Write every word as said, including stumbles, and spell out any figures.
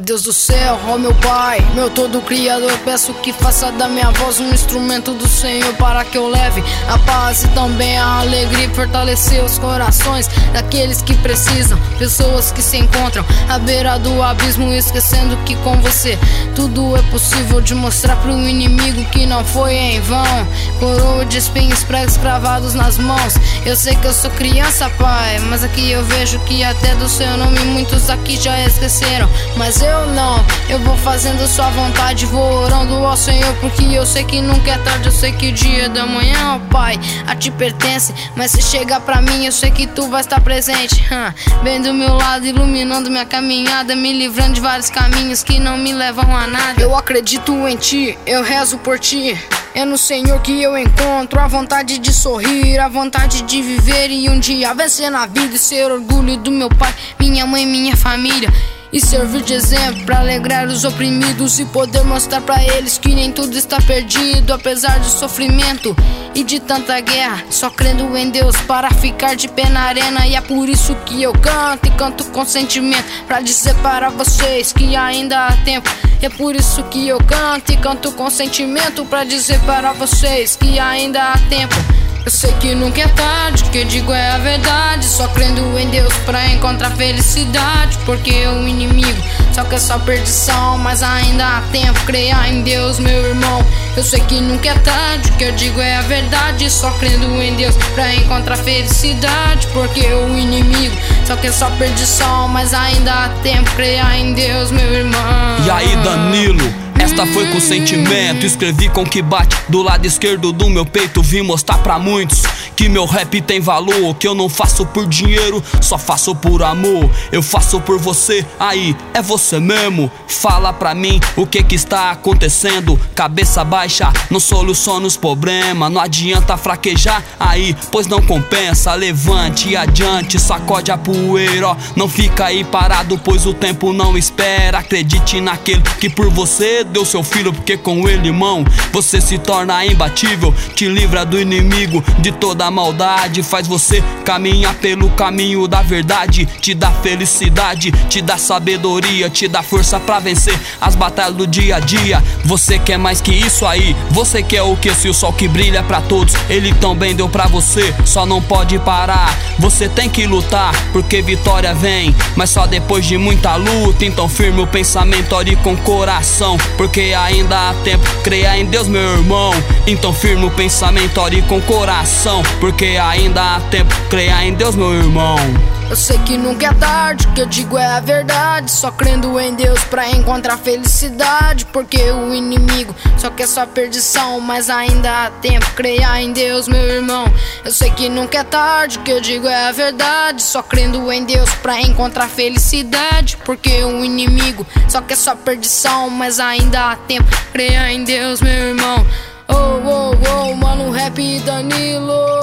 Deus do céu, ó meu Pai, meu todo criador, peço que faça da minha voz um instrumento do Senhor, para que eu leve a paz e também a alegria e fortalecer os corações daqueles que precisam, pessoas que se encontram à beira do abismo, esquecendo que com você tudo é possível, de mostrar pro inimigo que não foi em vão. Coroa de espinhos, pregos cravados nas mãos. Eu sei que eu sou criança, Pai, mas aqui eu vejo que até do seu nome muitos aqui já esqueceram, mas eu não, eu vou fazendo sua vontade, vou orando ao Senhor, porque eu sei que nunca é tarde, eu sei que o dia da manhã, ó Pai, a ti pertence, mas se chegar pra mim eu sei que tu vai estar presente, hum, bem do meu lado, iluminando minha caminhada, me livrando de vários caminhos que não me levam a nada. Eu acredito em ti, eu rezo por ti, é no Senhor que eu encontro a vontade de sorrir, a vontade de viver e um dia vencer na vida e ser orgulho do meu pai, minha mãe, minha família, e servir de exemplo pra alegrar os oprimidos e poder mostrar pra eles que nem tudo está perdido, apesar do sofrimento e de tanta guerra, só crendo em Deus para ficar de pé na arena. E é por isso que eu canto e canto com sentimento, pra dizer para vocês que ainda há tempo. É por isso que eu canto e canto com sentimento, pra dizer para vocês que ainda há tempo. Eu sei que nunca é tarde, o que eu digo é a verdade, só crendo em Deus pra encontrar felicidade, porque o inimigo só quer só perdição, mas ainda há tempo, creia em Deus, meu irmão. Eu sei que nunca é tarde, o que eu digo é a verdade, só crendo em Deus pra encontrar felicidade, porque o inimigo só quer só perdição, mas ainda há tempo, creia em Deus, meu irmão. E aí, Danilo? Esta foi com sentimento, escrevi com que bate do lado esquerdo do meu peito. Vim mostrar pra muitos que meu rap tem valor, que eu não faço por dinheiro, só faço por amor. Eu faço por você, aí é você mesmo. Fala pra mim o que que está acontecendo. Cabeça baixa, não soluciona os problemas. Não adianta fraquejar aí, pois não compensa. Levante e adiante, sacode a poeira, ó. Não fica aí parado, pois o tempo não espera. Acredite naquele que por você deu seu filho, porque com ele, irmão, você se torna imbatível. Te livra do inimigo, de toda a maldade, faz você caminhar pelo caminho da verdade, te dá felicidade, te dá sabedoria, te dá força pra vencer as batalhas do dia a dia. Você quer mais que isso aí? Você quer o que? Se o sol que brilha pra todos, ele também deu pra você, só não pode parar. Você tem que lutar, porque vitória vem, mas só depois de muita luta. Então firme o pensamento, ore com coração, porque ainda há tempo, creia em Deus, meu irmão. Então firme o pensamento, ore com coração, porque ainda há tempo, creia em Deus, meu irmão. Eu sei que nunca é tarde, o que eu digo é a verdade, só crendo em Deus pra encontrar felicidade, porque o inimigo só quer só perdição, mas ainda há tempo, creia em Deus, meu irmão. Eu sei que nunca é tarde, o que eu digo é a verdade, só crendo em Deus pra encontrar felicidade, porque o inimigo só quer só perdição, mas ainda há tempo, creia em Deus, meu irmão. Oh, oh, oh, mano, rap Danilo.